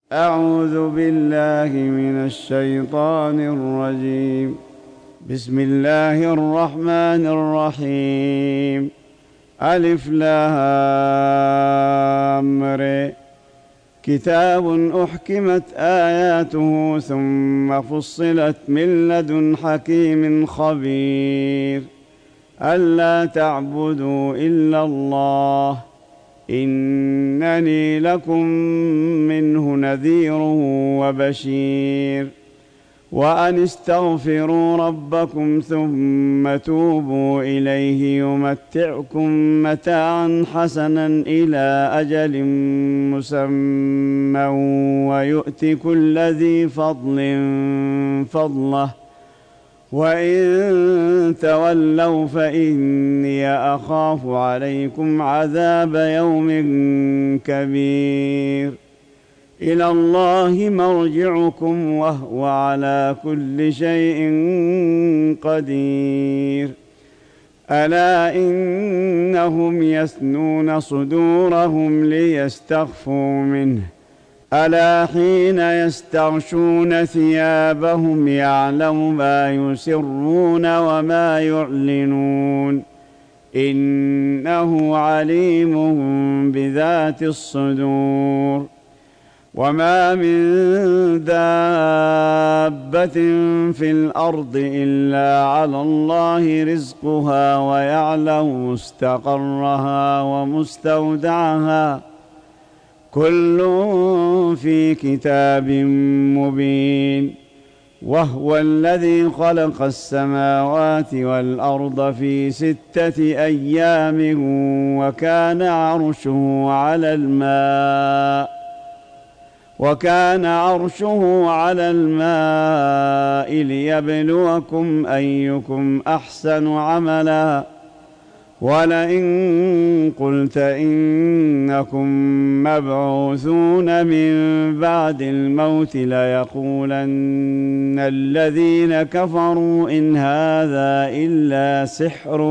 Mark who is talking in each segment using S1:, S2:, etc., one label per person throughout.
S1: أعوذ بالله من الشيطان الرجيم. بسم الله الرحمن الرحيم. ألف لام ر. كتاب أحكمت آياته ثم فصلت من لدن حكيم خبير. ألا تعبدوا إلا الله إنني لكم منه نذير وبشير. وأن استغفروا ربكم ثم توبوا إليه يمتعكم متاعا حسنا إلى أجل مسمى ويؤت كل ذي فضل فضله وإن تولوا فإني أخاف عليكم عذاب يوم كبير. إلى الله مرجعكم وهو على كل شيء قدير. ألا إنهم يثنون صدورهم ليستخفوا منه ألا حين يستغشون ثيابهم يعلم ما يسرون وما يعلنون إنه عليم بذات الصدور. وما من دابة في الأرض إلا على الله رزقها ويعلم مستقرها ومستودعها كل في كتاب مبين. وهو الذي خلق السماوات والأرض في 6 أيام وكان عرشه على الماء ليبلوكم أيكم أحسن عملا. ولئن قلت إنكم مبعوثون من بعد الموت ليقولن الذين كفروا إن هذا إلا سحر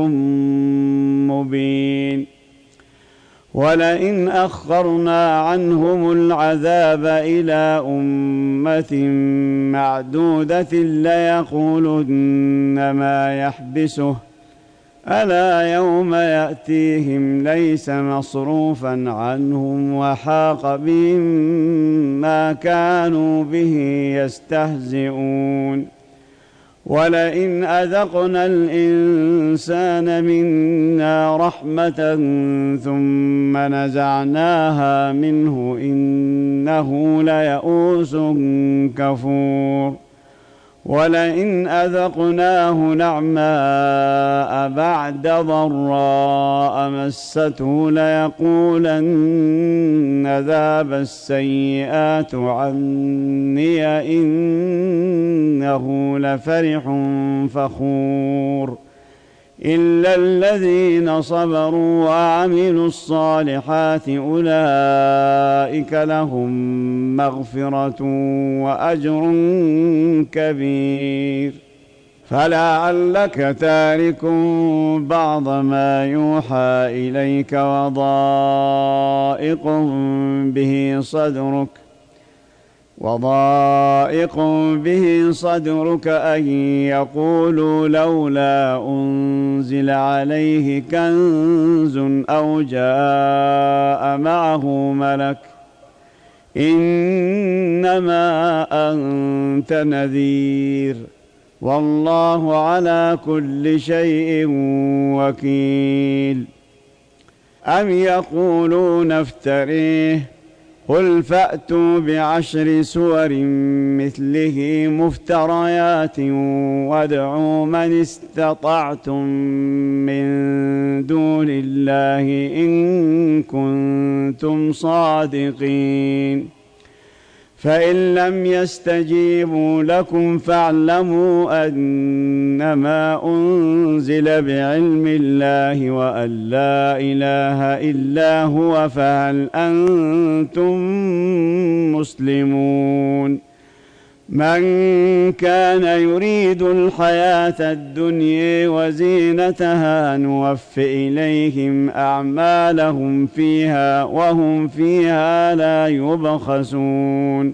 S1: مبين. ولئن أخرنا عنهم العذاب إلى أمة معدودة ليقولن ما يحبسه ألا يوم يأتيهم ليس مصروفا عنهم وحاق بهم ما كانوا به يستهزئون. ولئن أذقنا الإنسان منا رحمة ثم نزعناها منه إنه ليئوس كفور. ولئن أذقناه نعماء بعد ضراء مسته ليقولن ذهب السيئات عني إنه لفرح فخور. إلا الذين صبروا وعملوا الصالحات أولئك لهم مغفرة وأجر كبير. فلعلك تارك بعض ما يوحى إليك وضائق به صدرك أن يقولوا لولا أنزل عليه كنز أو جاء معه ملك إنما أنت نذير والله على كل شيء وكيل. أم يقولون افتريه قل فأتوا ب10 سور مثله مفتريات وادعوا من استطعتم من دون الله إن كنتم صادقين. فإن لم يستجيبوا لكم فاعلموا أنما أنزل بعلم الله وأن لا إله إلا هو فهل أنتم مسلمون. من كان يريد الحياة الدنيا وزينتها نوف إليهم أعمالهم فيها وهم فيها لا يبخسون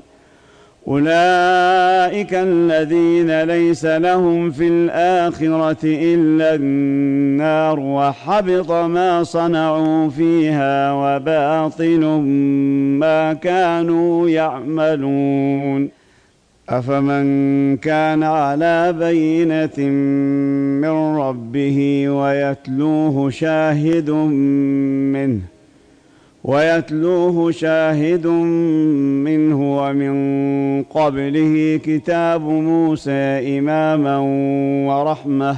S1: أولئك الذين ليس لهم في الآخرة إلا النار وحبط ما صنعوا فيها وباطل ما كانوا يعملون أفمن كان على بينة من ربه ويتلوه شاهد منه ومن قبله كتاب موسى إماما ورحمة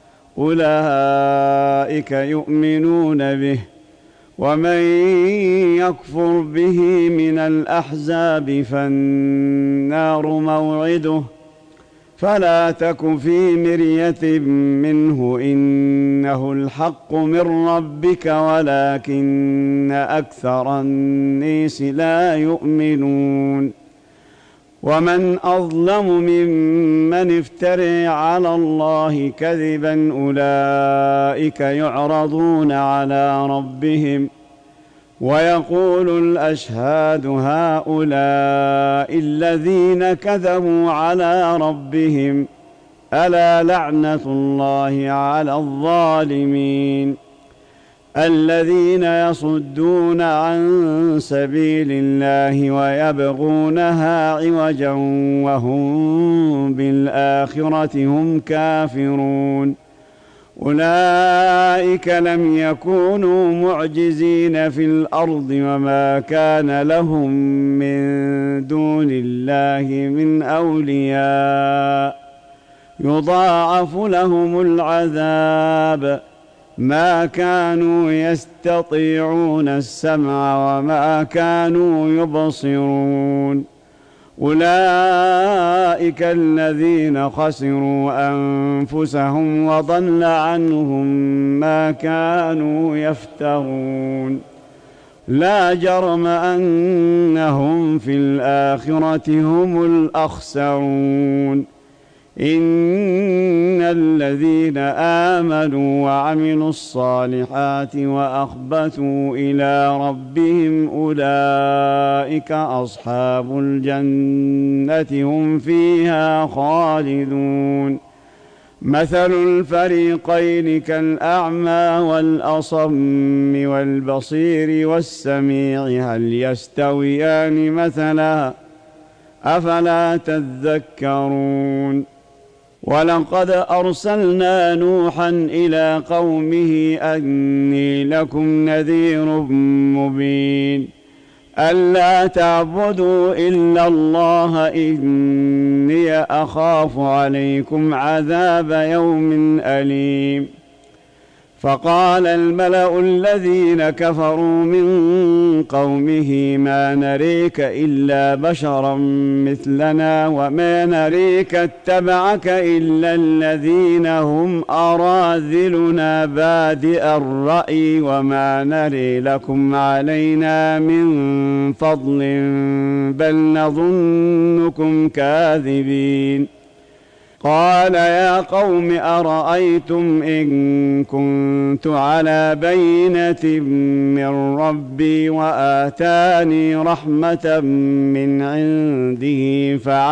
S1: أولئك يؤمنون به ومن يكفر به من الأحزاب فالنار موعده فلا تك في مرية منه إنه الحق من ربك ولكن أكثر الناس لا يؤمنون ومن أظلم ممن افترى على الله كذبا أولئك يعرضون على ربهم ويقول الأشهاد هؤلاء الذين كذبوا على ربهم ألا لعنة الله على الظالمين الذين يصدون عن سبيل الله ويبغونها عوجا وهم بالآخرة هم كافرون أولئك لم يكونوا معجزين في الأرض وما كان لهم من دون الله من أولياء يضاعف لهم العذاب ما كانوا يستطيعون السمع وما كانوا يبصرون أولئك الذين خسروا أنفسهم وضل عنهم ما كانوا يفترون لا جرم أنهم في الآخرة هم الأخسرون إن الذين آمنوا وعملوا الصالحات وأخبتوا إلى ربهم أولئك أصحاب الجنة هم فيها خالدون مثل الفريقين كالأعمى والأصم والبصير والسميع هل يستويان مثلا أفلا تذكرون ولقد أرسلنا نوحا إلى قومه أني لكم نذير مبين ألا تعبدوا إلا الله إني أخاف عليكم عذاب يوم أليم فقال الملأ الذين كفروا من قومه ما نريك إلا بشرا مثلنا وما نريك اتبعك إلا الذين هم أراذلنا بادئ الرأي وما نري لكم علينا من فضل بل نظنكم كاذبين قال يا قوم أرأيتم إن كنت على بينة من ربي وآتاني رحمة من عنده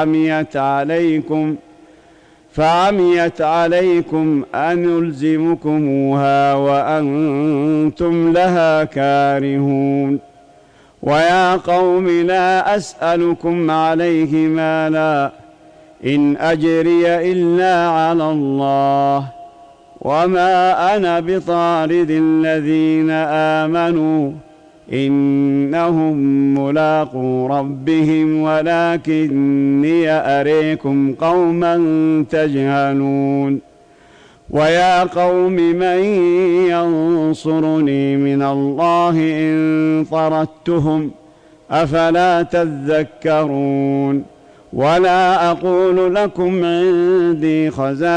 S1: فعميت عليكم أنلزمكموها وأنتم لها كارهون ويا قوم لا أسألكم عليه مالا إن أجري إلا على الله وما أنا بطارد الذين آمنوا إنهم ملاقو ربهم ولكني أريكم قوما تجهلون ويا قوم من ينصرني من الله إن طردتهم أفلا تذكرون ولا أقول لكم عندي خزائن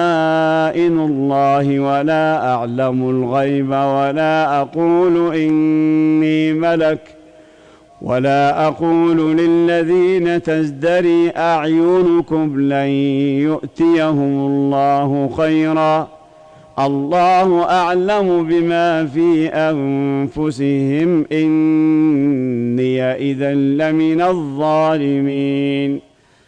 S1: الله ولا أعلم الغيب ولا أقول إني ملك ولا أقول للذين تزدري أعينكم لن يؤتيهم الله خيرا، الله أعلم بما في أنفسهم، إني إذا لمن الظالمين.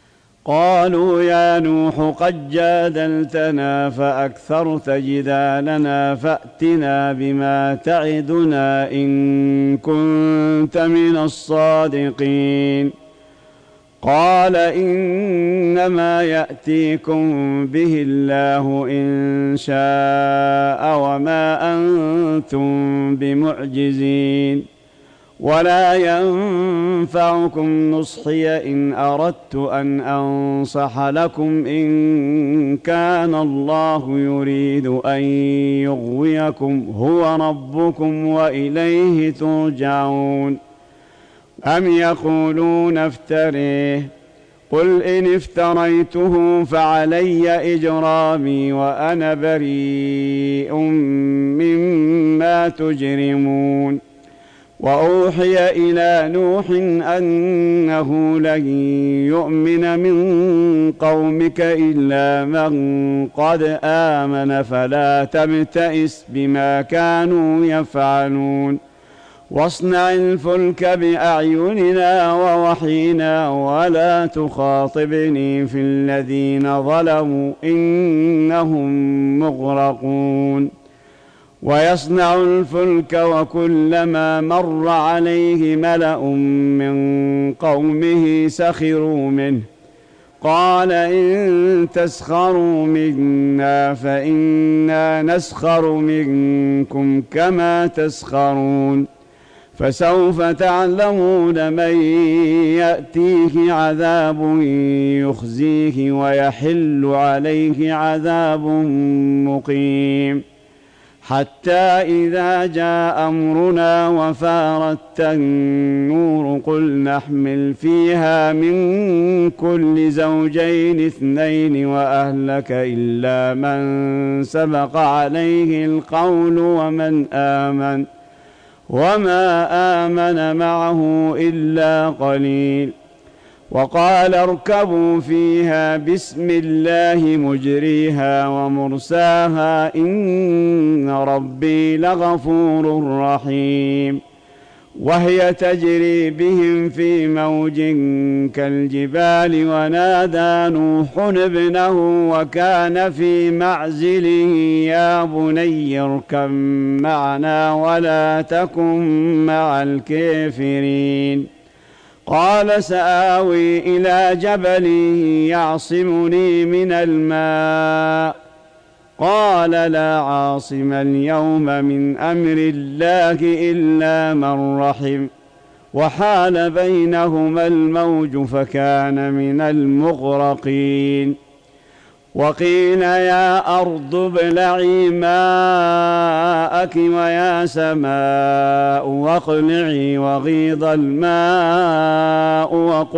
S1: قالوا يا نوح قد جادلتنا فأكثرت جدالنا فأتنا بما تعدنا إن كنت من الصادقين. قال إنما يأتيكم به الله إن شاء وما أنتم بمعجزين، ولا ينفعكم نصحي إن أردت أن أنصح لكم إن كان الله يريد أن يغويكم هو ربكم وإليه ترجعون. أم يقولون افتريه، قل إن افتريته فعلي إجرامي وأنا بريء مما تجرمون. وأوحي إلى نوح أنه لن يؤمن من قومك إلا من قد آمن فلا تبتئس بما كانوا يفعلون، واصنع الفلك بأعيننا ووحينا ولا تخاطبني في الذين ظلموا إنهم مغرقون. ويصنع الفلك وكلما مر عليه ملأ من قومه سخروا منه، قال إن تسخروا منا فإنا نسخر منكم كما تسخرون. فسوف تعلمون من يأتيه عذاب يخزيه ويحل عليه عذاب مقيم. حتى إذا جاء أمرنا وفارت النور قل نحمل فيها من كل زوجين اثنين وأهلك إلا من سبق عليه القول وما آمن معه إلا قليل. وقال اركبوا فيها بسم الله مجريها ومرساها إن ربي لغفور رحيم. وهي تجري بهم في موج كالجبال ونادى نوح ابنه وكان في معزل يا بني اركب معنا ولا تكن مع الكافرين. قال سآوي إلى جبل يعصمني من الماء، قال لا عاصم اليوم من أمر الله إلا من رحم، وحال بينهما الموج فكان من المغرقين. وقيل يا أرض ابلعي ماءك ويا سماء واقلعي وغيض الماء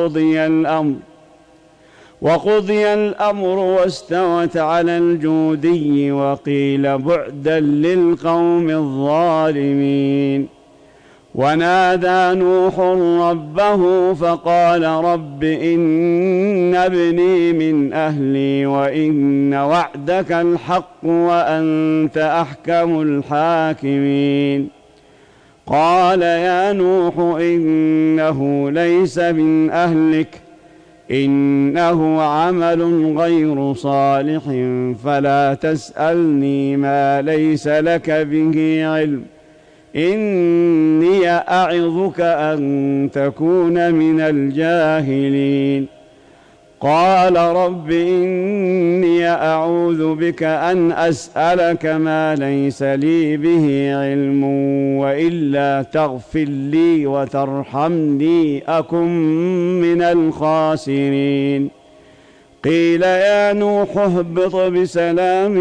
S1: وقضي الأمر واستوت على الجودي وقيل بعدا للقوم الظالمين. ونادى نوح ربه فقال رب إن ابني من أهلي وإن وعدك الحق وأنت أحكم الحاكمين. قال يا نوح إنه ليس من أهلك إنه عمل غير صالح فلا تسألني ما ليس لك به علم إني أعظك أن تكون من الجاهلين. قال رب إني أعوذ بك أن أسألك ما ليس لي به علم وإلا تغفر لي وترحمني أكن من الخاسرين. قيل يا نوح اهبط بسلام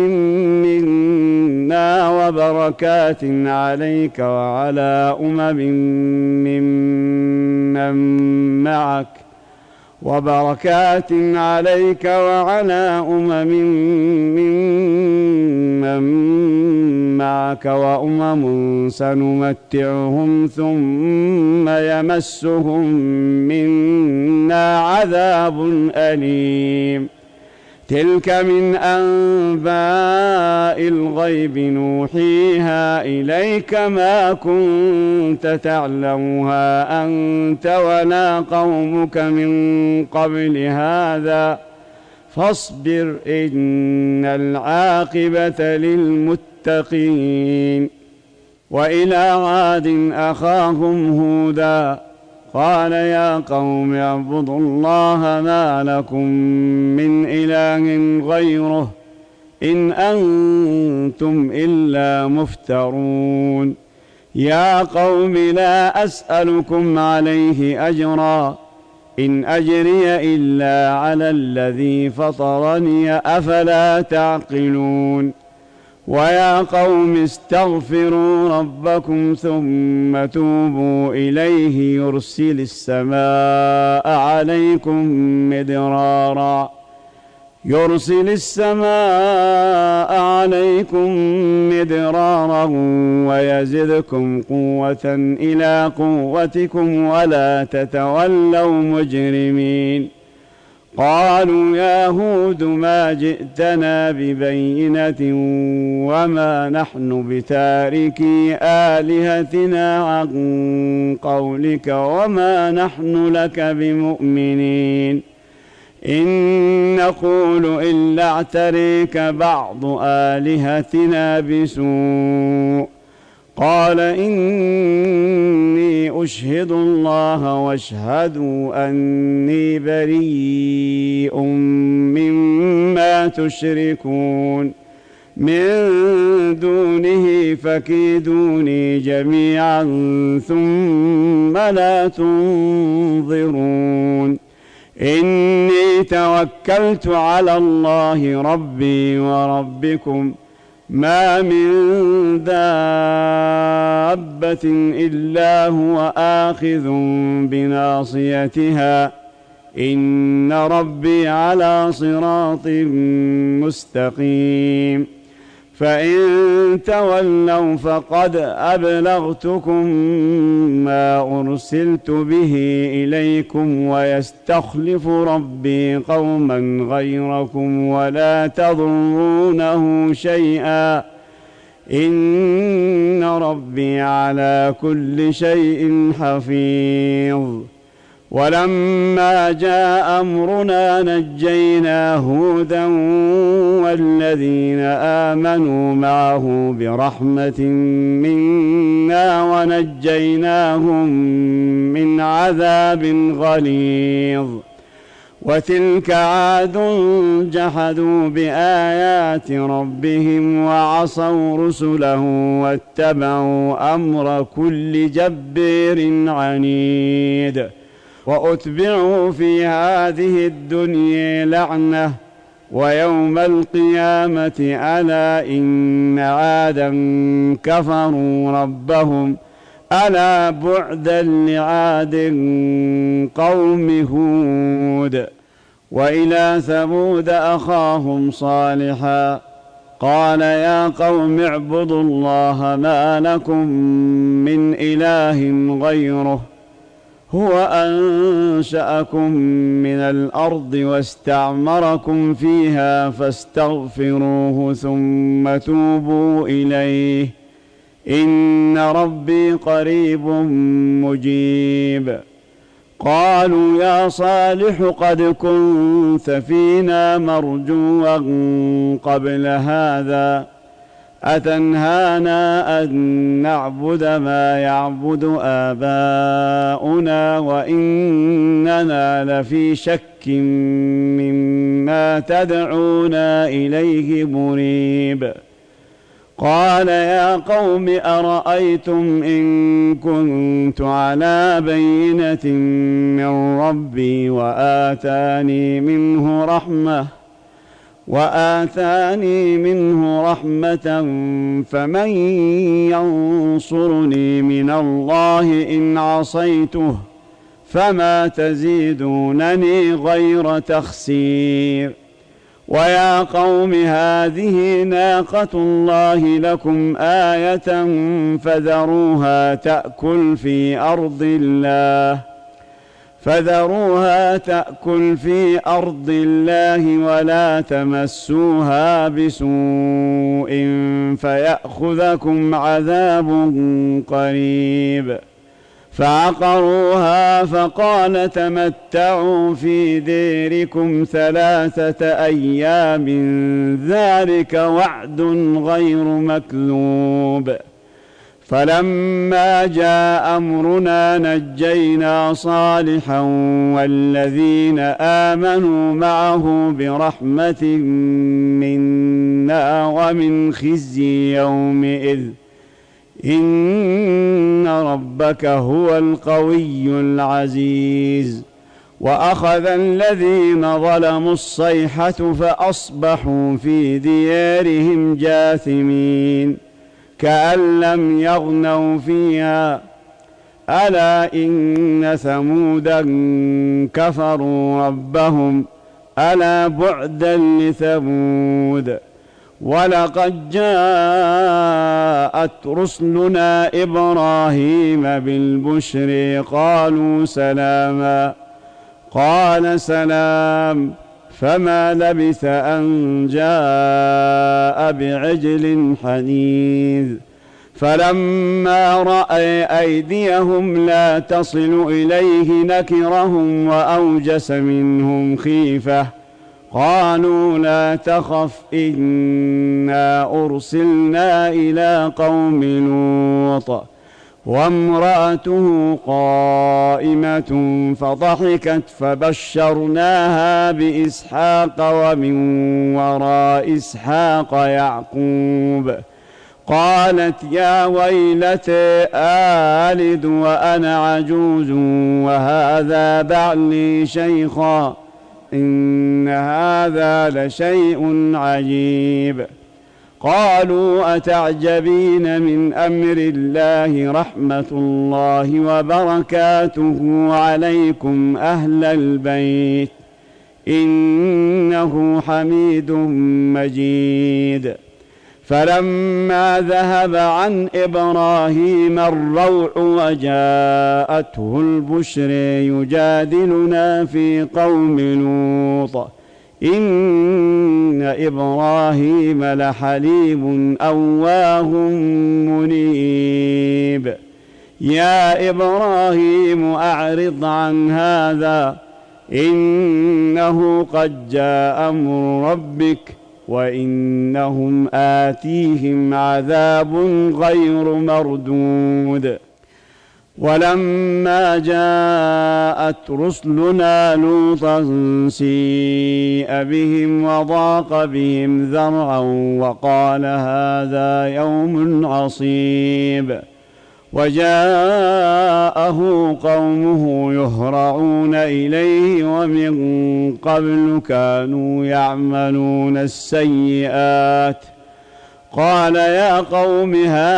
S1: منا وبركات عليك وعلى أمم ممن معك وبركات عليك وعلى ممن معك وأمم سنمتعهم ثم يمسهم منا عذاب أليم تلك من أنباء الغيب نوحيها إليك ما كنت تعلمها أنت ولا قومك من قبل هذا فاصبر إن العاقبة للمتقين وإلى عاد أخاهم هودا قال يا قوم اعبدوا الله ما لكم من إله غيره إن أنتم إلا مفترون يا قوم لا أسألكم عليه أجرا إن أجري إلا على الذي فطرني أفلا تعقلون ويا قوم استغفروا ربكم ثم توبوا إليه يرسل السماء عليكم مدرارا ويزدكم قوة إلى قوتكم ولا تتولوا مجرمين قالوا يا هود ما جئتنا ببينة وما نحن بتاركي آلهتنا عن قولك وما نحن لك بمؤمنين إن نقول إلا اعتريك بعض آلهتنا بسوء قال إني أشهد الله واشهدوا أني بريء مما تشركون من دونه فكيدوني جميعا ثم لا تنظرون إني توكلت على الله ربي وربكم ما من دابة إلا هو آخذ بناصيتها إن ربي على صراط مستقيم فإن تولوا فقد أبلغتكم ما أرسلت به إليكم ويستخلف ربي قوما غيركم ولا تضرونه شيئا إن ربي على كل شيء حفيظ ولما جاء أمرنا نجينا هودا والذين آمنوا معه برحمة منا ونجيناهم من عذاب غليظ وتلك عاد جحدوا بآيات ربهم وعصوا رسله واتبعوا أمر كل جبار عنيد وأتبعوا في هذه الدنيا لعنة ويوم القيامة ألا إن عادا كفروا ربهم ألا بعدا لعاد قوم هود وإلى ثمود أخاهم صالحا قال يا قوم اعبدوا الله ما لكم من إله غيره هو أنشأكم من الأرض واستعمركم فيها فاستغفروه ثم توبوا إليه إن ربي قريب مجيب قالوا يا صالح قد كنت فينا مرجوا قبل هذا أتنهانا أن نعبد ما يعبد آباؤنا وإننا لفي شك مما تدعونا إليه مريب قال يا قوم أرأيتم إن كنت على بينة من ربي وآتاني منه رحمة فمن ينصرني من الله إن عصيته فما تزيدونني غير تخسير. ويا قوم هذه ناقة الله لكم آية فذروها تأكل في أرض الله ولا تمسوها بسوء فيأخذكم عذاب قريب. فعقروها فقال تمتعوا في ديركم 3 أيام ذلك وعد غير مكذوب. فلما جاء أمرنا نجينا صالحا والذين آمنوا معه برحمة منا ومن خزي يومئذ إن ربك هو القوي العزيز. وأخذ الذين ظلموا الصيحة فأصبحوا في ديارهم جاثمين كأن لم يغنوا فيها ألا إن ثمودا كفروا ربهم ألا بعدا لثمود. ولقد جاءت رسلنا إبراهيم بالبشر قالوا سلاما قال سلام فما لبث أن جاء بعجل حنيذ. فلما رأى أيديهم لا تصل إليه نكرهم وأوجس منهم خيفة قالوا لا تخف إنا أرسلنا إلى قوم لوط وامرأته قائمة فضحكت فبشرناها بإسحاق ومن وراء إسحاق يعقوب. قالت يا ويلتى آلد وأنا عجوز وهذا بعلي شيخا إن هذا لشيء عجيب. قالوا أتعجبين من أمر الله رحمة الله وبركاته عليكم أهل البيت إنه حميد مجيد. فلما ذهب عن إبراهيم الروع وجاءته البشر يجادلنا في قوم لوط إن إبراهيم لحليم أواه منيب. يا إبراهيم أعرض عن هذا إنه قد جاء أمر ربك وإنهم آتيهم عذاب غير مردود. ولما جاءت رسلنا لوطا سيء بهم وضاق بهم ذرعا وقال هذا يوم عصيب. وجاءه قومه يهرعون إليه ومن قبل كانوا يعملون السيئات. قال يا قوم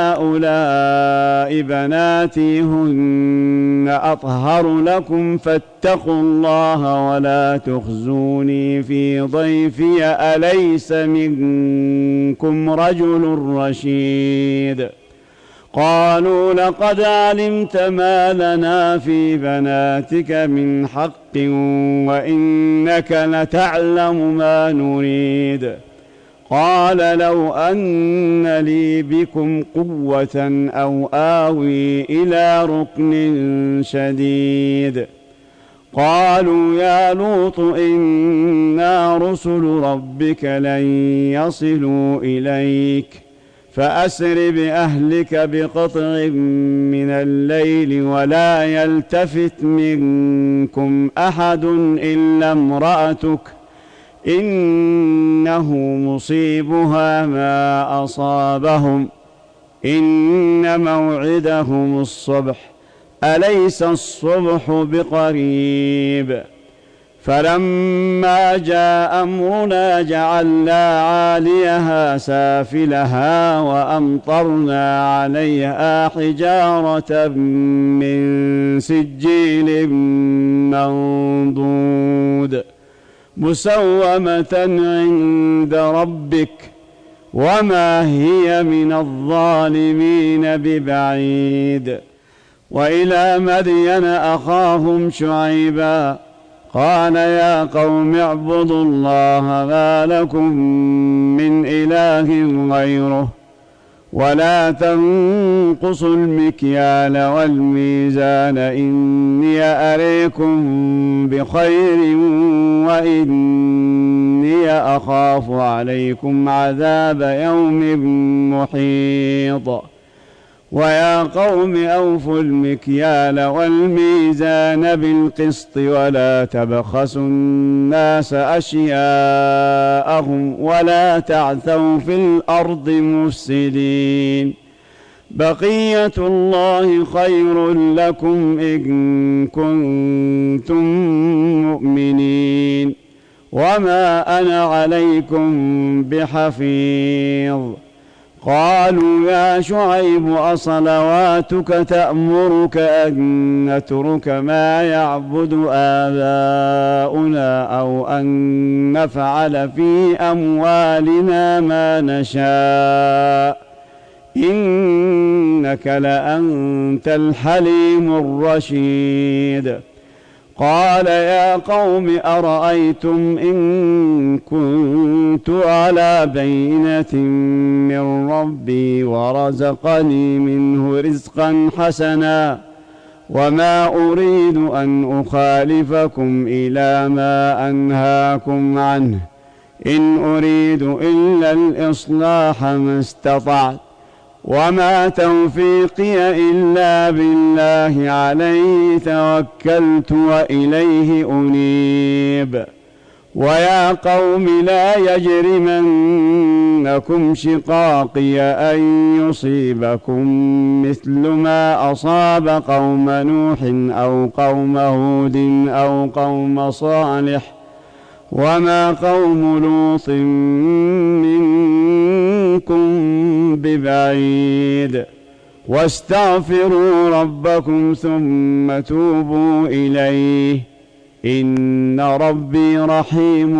S1: هؤلاء بناتي هن أطهر لكم فاتقوا الله ولا تخزوني في ضيفي أليس منكم رجل رشيد. قالوا لقد علمت ما لنا في بناتك من حق وإنك لتعلم ما نريد. قال لو أن لي بكم قوة أو آوي إلى ركن شديد. قالوا يا لوط إنا رسل ربك لن يصلوا إليك فأسر بأهلك بقطع من الليل ولا يلتفت منكم أحد إلا امرأتك إنه مصيبها ما أصابهم إن موعدهم الصبح أليس الصبح بقريب. فلما جاء أمرنا جعلنا عاليها سافلها وأمطرنا عليها حجارة من سجيل منضود مسومة عند ربك وما هي من الظالمين ببعيد. وإلى مدين أخاهم شعيبا قال يا قوم اعبدوا الله ما لكم من إله غيره ولا تنقصوا المكيال والميزان إني أريكم بخير وإني أخاف عليكم عذاب يوم محيط. ويا قوم أوفوا المكيال والميزان بالقسط ولا تبخسوا الناس أشياءهم ولا تعثوا في الأرض مفسدين. بقية الله خير لكم إن كنتم مؤمنين وما أنا عليكم بحفيظ. قالوا يا شعيب أصلواتك تأمرك أن نترك ما يعبد آباؤنا أو أن نفعل في أموالنا ما نشاء إنك لأنت الحليم الرشيد. قال يا قوم أرأيتم إن كنت على بينة من ربي ورزقني منه رزقا حسنا وما أريد أن أخالفكم إلى ما أنهاكم عنه إن أريد إلا الإصلاح ما استطعت وما توفيقي إلا بالله عليه توكلت وإليه أنيب. ويا قوم لا يجرمنكم شقاقي أن يصيبكم مثل ما أصاب قوم نوح أو قوم هود أو قوم صالح وما قوم لوط منكم ببعيد. واستغفروا ربكم ثم توبوا إليه إن ربي رحيم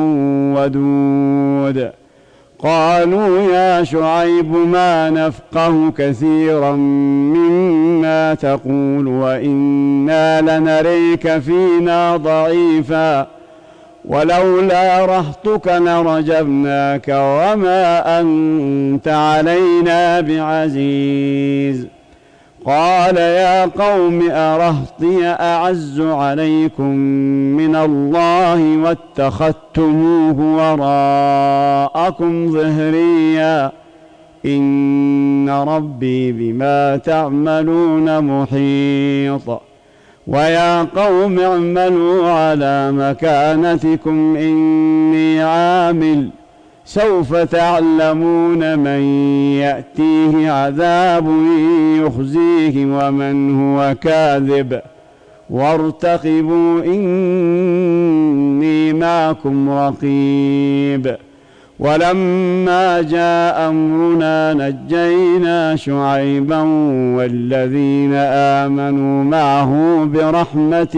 S1: ودود. قالوا يا شعيب ما نفقه كثيرا مما تقول وإنا لنريك فينا ضعيفا ولولا رهطك لرجمناك وما أنت علينا بعزيز. قال يا قوم أرهطي أعز عليكم من الله واتخذتموه وراءكم ظهريا إن ربي بما تعملون محيط. ويا قوم اعملوا على مكانتكم إني عامل سوف تعلمون من يأتيه عذاب يخزيه ومن هو كاذب وارتقبوا إني معكم رقيب. ولما جاء أمرنا نجينا شعيبا والذين آمنوا معه برحمة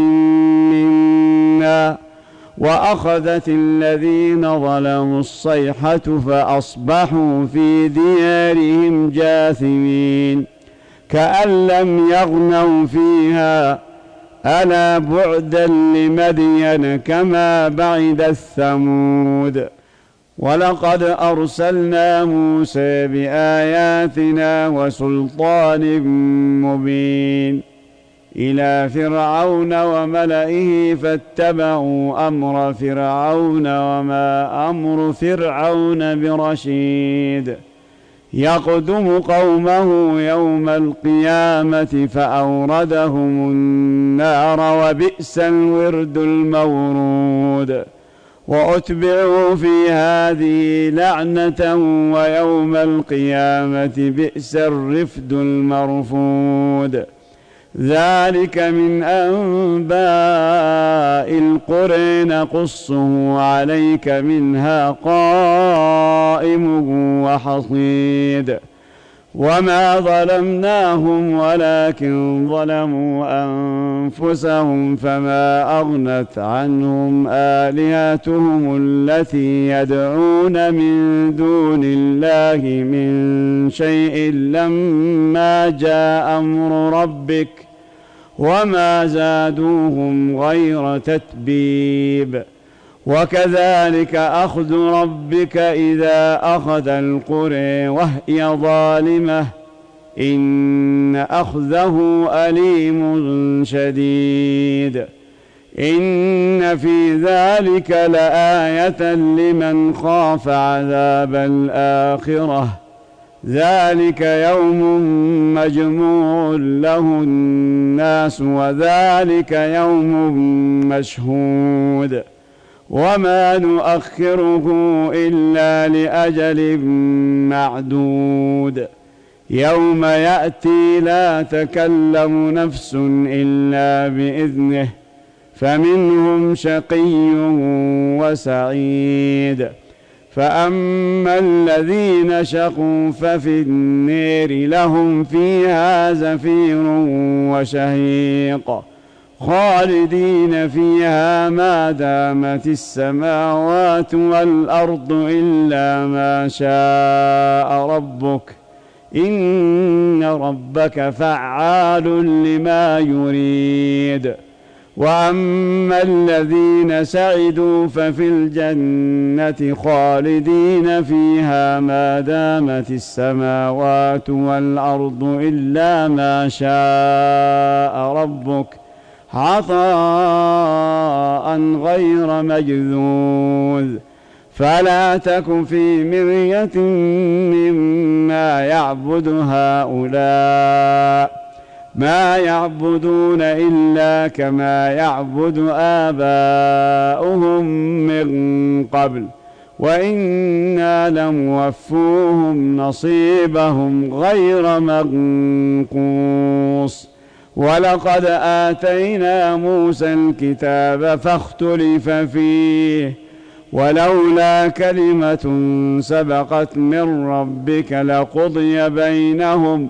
S1: منا وأخذت الذين ظلموا الصيحة فأصبحوا في ديارهم جاثمين كأن لم يغنوا فيها ألا بعدا لمدين كما بعد الثمود. ولقد أرسلنا موسى بآياتنا وسلطان مبين إلى فرعون وملئه فاتبعوا أمر فرعون وما أمر فرعون برشيد. يقدم قومه يوم القيامة فأوردهم النار وبئس الورد المورود. وأتبعوا في هذه لعنة ويوم القيامة بئس الرفد المرفود. ذلك من أنباء القرى نقصه عليك منها قائم وحصيد وما ظلمناهم ولكن ظلموا أنفسهم فما أغنت عنهم آلهتهم التي يدعون من دون الله من شيء لما جاء أمر ربك وما زادوهم غير تتبيب وكذلك أخذ ربك إذا أخذ القرى وهي ظالمة إن أخذه أليم شديد إن في ذلك لآية لمن خاف عذاب الآخرة ذلك يوم مجموع له الناس وذلك يوم مشهود وما نؤخره إلا لأجل معدود يوم يأتي لا تكلم نفس إلا بإذنه فمنهم شقي وسعيد فأما الذين شقوا ففي النار لهم فيها زفير وشهيق خالدين فيها ما دامت السماوات والأرض إلا ما شاء ربك إن ربك فعال لما يريد وأما الذين سعدوا ففي الجنة خالدين فيها ما دامت السماوات والأرض إلا ما شاء ربك عطاء غير مجذوذ فلا تك في مرية مما يعبد هؤلاء ما يعبدون إلا كما يعبد آباؤهم من قبل وإنا لموفوهم نصيبهم غير منقوص ولقد آتينا موسى الكتاب فاختلف فيه ولولا كلمة سبقت من ربك لقضي بينهم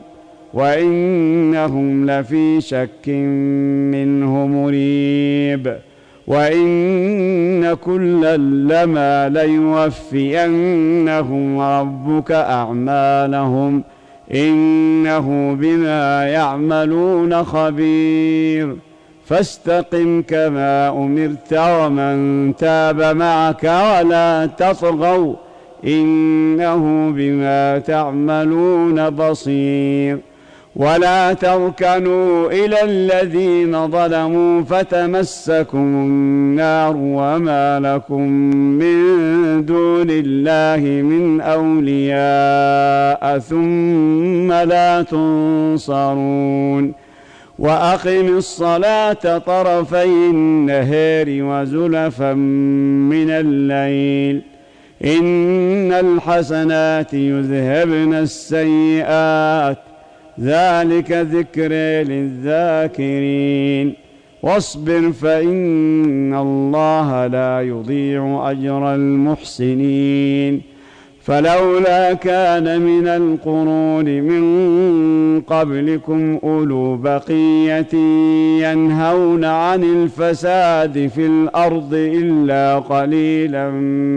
S1: وإنهم لفي شك منه مريب وإن كلا لما ليوفينهم ربك أعمالهم إنه بما يعملون خبير فاستقم كما أمرت ومن تاب معك ولا تطغوا إنه بما تعملون بصير ولا تركنوا إلى الذين ظلموا فتمسكم النار وما لكم من دون الله من أولياء ثم لا تنصرون وأقم الصلاة طرفي النهار وزلفا من الليل إن الحسنات يذهبن السيئات ذلك ذكر للذاكرين واصبر فإن الله لا يضيع أجر المحسنين فلولا كان من القرون من قبلكم أولو بقية ينهون عن الفساد في الأرض إلا قليلا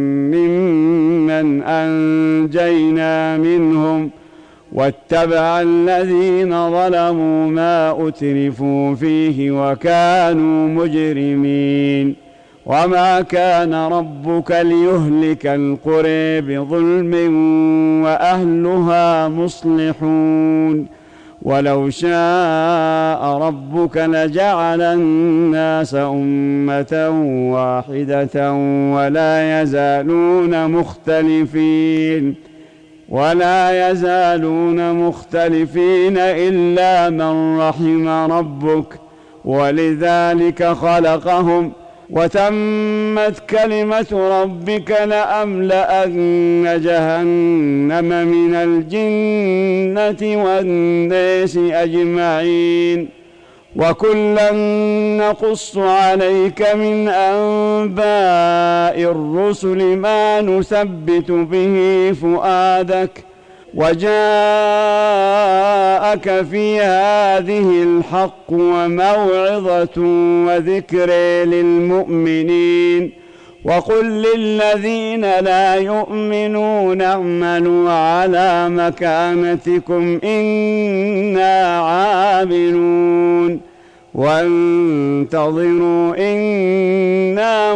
S1: ممن أنجينا منهم واتبع الذين ظلموا ما أترفوا فيه وكانوا مجرمين وما كان ربك ليهلك القرى بظلم وأهلها مصلحون ولو شاء ربك لجعل الناس أمة واحدة ولا يزالون مختلفين إلا من رحم ربك ولذلك خلقهم وتمت كلمة ربك لأملأن جهنم من الجنة والناس أجمعين وكلا نقص عليك من أنباء الرسل ما نثبت به فؤادك وجاءك في هذه الحق وموعظة وذكر للمؤمنين وقل للذين لا يؤمنون اعملوا على مكانتكم إنا عاملون وانتظروا إنا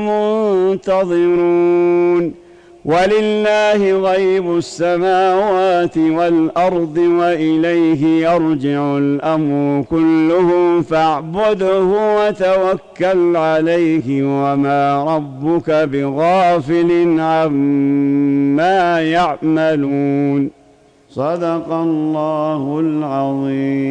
S1: منتظرون ولله غيب السماوات والأرض وإليه يرجع الأمر كله فاعبده وتوكل عليه وما ربك بغافل عما يعملون صدق الله العظيم.